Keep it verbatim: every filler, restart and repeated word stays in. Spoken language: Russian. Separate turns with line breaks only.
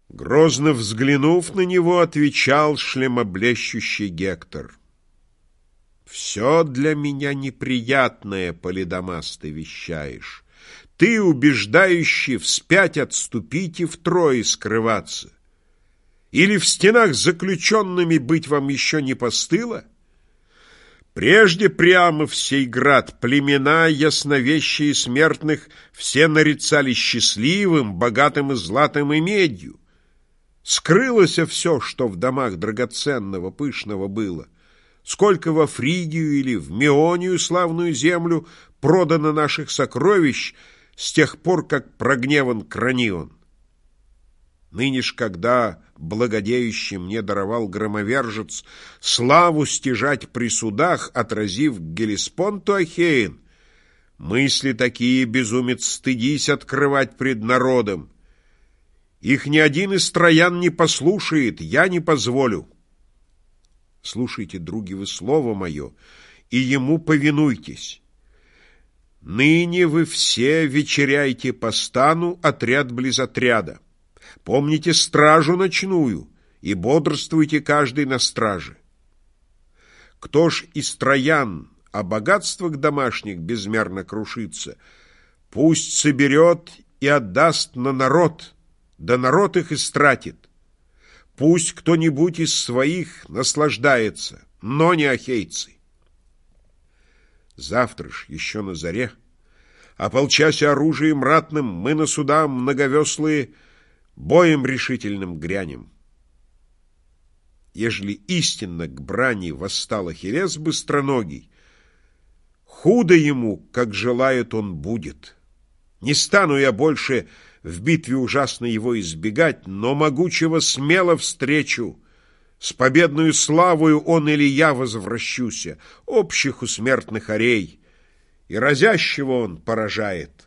Грозно взглянув на него, отвечал шлемоблещущий Гектор: «Все для меня неприятное, Полидамас, ты вещаешь. Ты, убеждающий вспять отступить и втрое скрываться. Или в стенах заключенными быть вам еще не постыло? Прежде прямо в сей град племена ясновещие смертных все нарицали счастливым, богатым и златом и медью. Скрылось все, что в домах драгоценного, пышного было. Сколько во Фригию или в Меонию славную землю продано наших сокровищ с тех пор, как прогневан Кранион. Ныне ж, когда благодеющий мне даровал громовержец славу стяжать при судах, отразив Гелеспонту Ахеин, мысли такие, безумец, стыдись открывать пред народом. Их ни один из троян не послушает, я не позволю. Слушайте, други, вы слово мое, и ему повинуйтесь. Ныне вы все вечеряйте по стану, отряд близ отряда. Помните стражу ночную и бодрствуйте каждый на страже. Кто ж из троян о богатствах домашних безмерно крушится, пусть соберет и отдаст на народ, да народ их истратит. Пусть кто-нибудь из своих наслаждается, но не ахейцы. Завтра ж, еще на заре, ополчась оружием ратным, мы на суда многовеслые боем решительным грянем. Ежели истинно к брани восстал Ахиллес быстроногий, худо ему, как желает он, будет. Не стану я больше в битве ужасно его избегать, но могучего смело встречу. С победную славою он или я возвращуся, общих у смертных орей, и разящего он поражает.